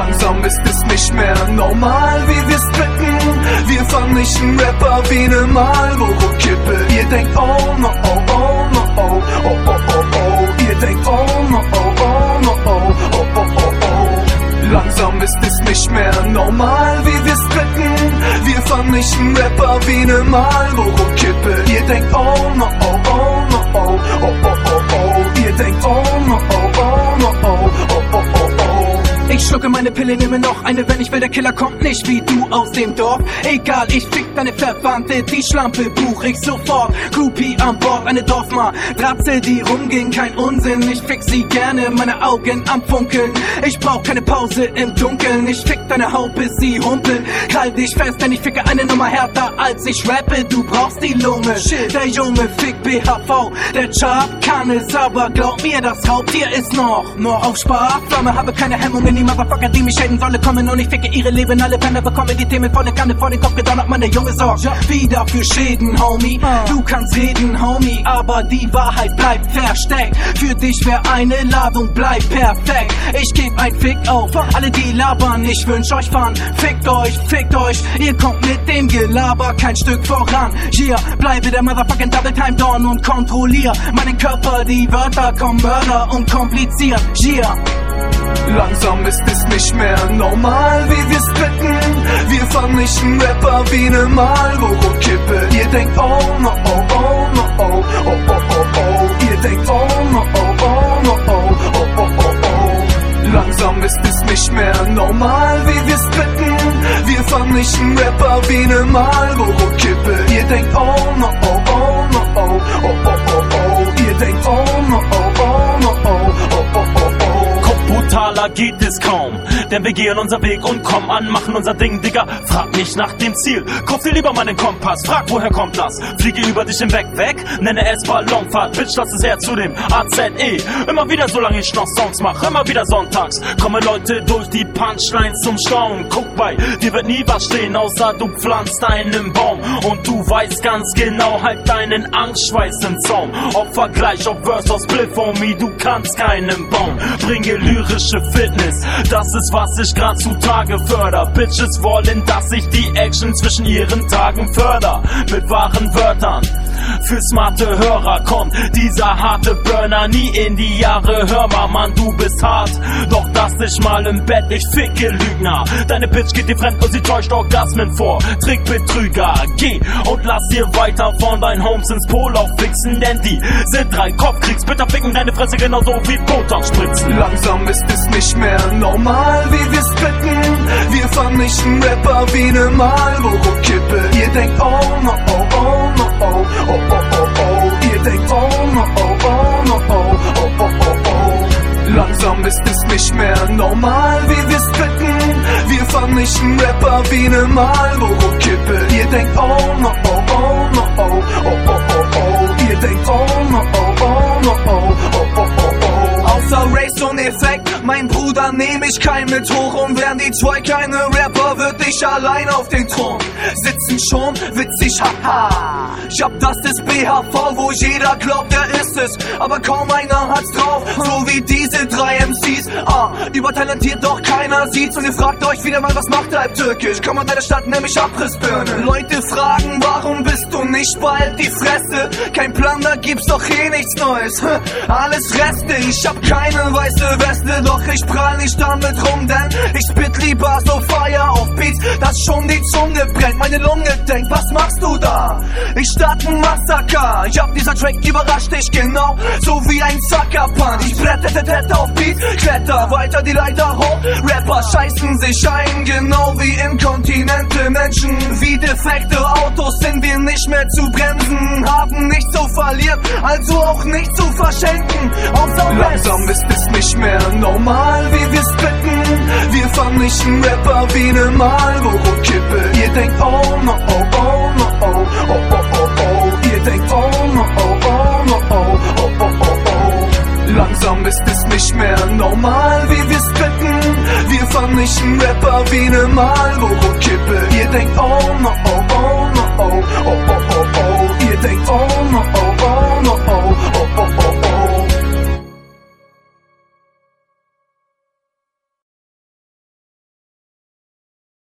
Langsam ist es nicht mehr normal, wie wir spitten. Wir vernichten Rapper wie ne Marlboro-Kippe. Ihr denkt, oh no, oh, oh no, oh, oh, oh, oh, oh. Ihr denkt, oh no, oh, oh no, oh, oh, oh, oh, oh. Langsam ist es nicht mehr normal, wie wir spitten. Wir vernichten Rapper wie ne Marlboro-Kippe. Ihr denkt, oh no, oh, oh no, oh, oh, oh, oh, oh. Ihr denkt, oh no, oh, oh no, oh, oh, oh, oh, oh. Ich schlucke meine Pille, nehme noch eine, wenn ich will, der Killer kommt nicht wie du aus dem Dorf. Egal, ich fick deine Verwandte, die Schlampe buch ich sofort. Groupie an Bord, eine Dorfmatratze, die rumging, kein Unsinn. Ich fick sie gerne, meine Augen am Funkeln. Ich brauch keine Pause im Dunkeln. Ich fick deine Haut, bis sie humpeln. Halt dich fest, denn ich ficke eine Nummer härter, als ich rappe. Du brauchst die Lunge. Shit. Der Junge fickt BHV, der Chart kann es, aber glaub mir, das Raubtier ist noch auf Sparflamme. Habe keine Hemmungen, die Motherfucker, die mich haten, solle kommen und ich ficke ihre Leben. Alle Penner bekommen die Themen volle Kanne vor den Kopf gedonnert. Meine Junge sorgt wieder für Schäden, Homie. Du kannst reden, Homie, aber die Wahrheit bleibt versteckt. Für dich wär eine Ladung, bleibt perfekt. Ich geb ein Fick auf alle, die labern. Ich wünsch euch Fun, fickt euch. Ihr kommt mit dem Gelaber kein Stück voran. Hier bleibe der Motherfucking Double Time Dawn und kontrollier meinen Körper. Die Wörter kommen Mörder und kompliziert. Yeah. Langsam ist es nicht mehr normal, wie wir spitten. Wir vernichten Rapper wie ne Marlboro-Kippe. Ihr denkt, oh no, oh, oh no, oh, oh, oh, oh, oh. Ihr denkt, oh no, oh, oh no, oh, oh, oh, oh, oh. Langsam ist es nicht mehr normal, wie wir spitten. Wir vernichten Rapper wie ne Marlboro-Kippe. Ihr denkt, oh no, oh, oh no, oh, oh, oh, oh, oh. Ihr denkt, oh no, oh, oh no, oh, oh, oh, oh, oh. Brutaler geht es kaum, denn wir gehen unser Weg und kommen an, machen unser Ding, Digga. Frag nicht nach dem Ziel, kauf dir lieber meinen Kompass. Frag, woher kommt das? Fliege über dich hinweg, weg, nenne es Ballonfahrt. Bitch, das ist eher zu dem AZE. Immer wieder, solange ich noch Songs mach, immer wieder sonntags kommen Leute durch die Punchlines zum Staunen. Guck bei, dir wird nie was stehen, außer du pflanzt einen Baum. Und du weißt ganz genau, halt deinen Angstschweiß im Zaum. Auf Vergleich, auf Verse aus Spliff, Homie, du kannst keinen Baum. Bringe lyrische Fitness, das ist, was ich grad zutage förder. Bitches wollen, dass ich die Action zwischen ihren Tagen förder. Mit wahren Wörtern, für smarte Hörer kommt dieser harte Burner nie in die Jahre. Hör mal, Mann, du bist hart, doch lass dich mal im Bett, ich ficke Lügner. Deine Bitch geht dir fremd und sie täuscht Orgasmen vor. Trickbetrüger, geh und lass dir weiter von deinen Homes ins Polauf fixen, denn die sind drei Kopfkriegs. Bitte ficken deine Fresse genauso wie Botox spritzen. Langsam ist es nicht mehr normal, wie wir spitten. Wir vernichten Rapper wie ne Marlboro-Kippe. Ihr denkt, oh no, oh, oh no, oh, oh, oh, oh, oh. Ihr denkt, oh no, oh, oh no, oh, oh, oh, oh, oh. Langsam ist es nicht mehr normal, wie wir spitten. Wir vernichten Rapper wie ne Marlboro-Kippe. Ihr denkt, oh no, oh, oh no, oh, oh, oh, oh, oh. Ihr denkt, oh no, oh, oh no, oh, oh, oh, oh, oh. Außer Race und Effekt, mein Bruder, nehm ich kein mit hoch. Und wären die zwei keine Rapper, würd ich allein auf den Thron sitzen schon, witzig, haha. Ich hab das ist BHV, wo jeder glaubt, er ist es, aber kaum einer hat's drauf, so wie diese drei MCs. Übertalentiert, doch keiner sieht's. Und ihr fragt euch wieder mal, was macht Halb Türkisch? Komm an deine Stadt, nämlich Abrissbirne. Leute fragen, warum bist du nicht bald die Fresse? Kein Plan, da gibt's doch eh nichts Neues. Alles Reste, ich hab keine weiße Weste, doch ich prall nicht damit rum, denn ich spit lieber so Fire auf Beats, dass schon die Zunge brennt. Meine Lunge denkt, was machst du da? Ich start ein Massaker. Ich hab dieser Track überrascht dich genau, so wie ein Sucker-Punch. Ich bretter auf Beats, kletter weiter die Leiter hoch. Rapper scheißen sich ein, genau wie inkontinente Menschen. Wie defekte Autos sind wir nicht mehr zu bremsen, haben nichts zu verlieren, also auch nichts zu verschenken. Langsam ist es nicht mehr normal, wie wir spitten. Wir vernichten Rapper wie ne Marlboro-Kippe. Ihr denkt, oh no, oh, oh no, oh, oh, oh, oh, oh. Ihr denkt, oh no, oh, oh no, oh, oh, oh, oh, oh. Langsam ist es nicht mehr normal, wie wir spitten. Wir vernichten Rapper wie ne Marlboro-Kippe. Ihr denkt, oh no, oh, oh no, oh, oh, oh, oh.